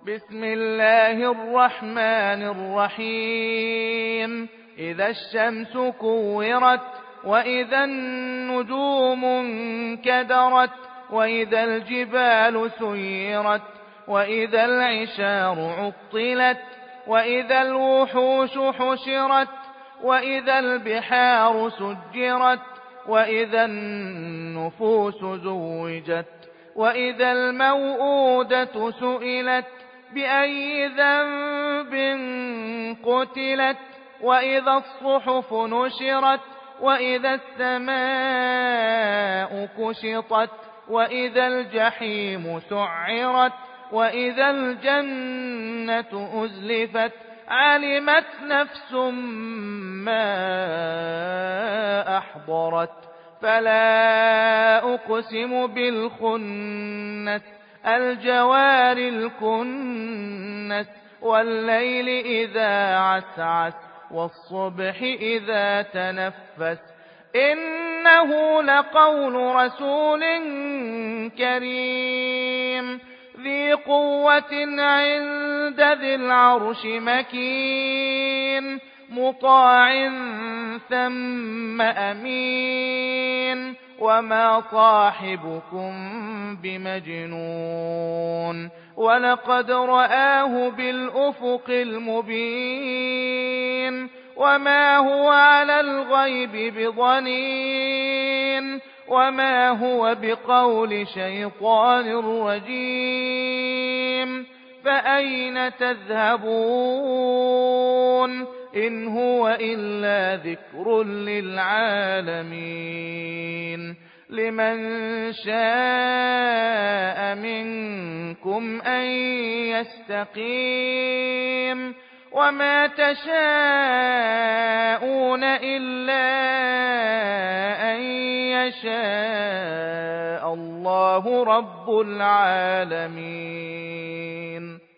بسم الله الرحمن الرحيم إذا الشمس كورت وإذا النجوم انكدرت وإذا الجبال سيرت وإذا العشار عطلت وإذا الوحوش حشرت وإذا البحار سجرت وإذا النفوس زوجت وإذا الموءودة سئلت بأي ذنب قتلت وإذا الصحف نشرت وإذا السماء كشطت وإذا الجحيم سعرت وإذا الجنة أزلفت علمت نفس ما أحضرت فلا أقسم بالخنس الجوار الكنس والليل إذا عسعس والصبح إذا تنفس إنه لقول رسول كريم ذي قوة عند ذي العرش مكين مطاع ثم أمين وما صاحبكم بمجنون ولقد رآه بالأفق المبين وما هو على الغيب بضنين وما هو بقول شيطان رجيم فأين تذهبون إن هو إلا ذكر للعالمين لمن شاء منكم أن يستقيم وما تشاءون إلا أن يشاء الله رب العالمين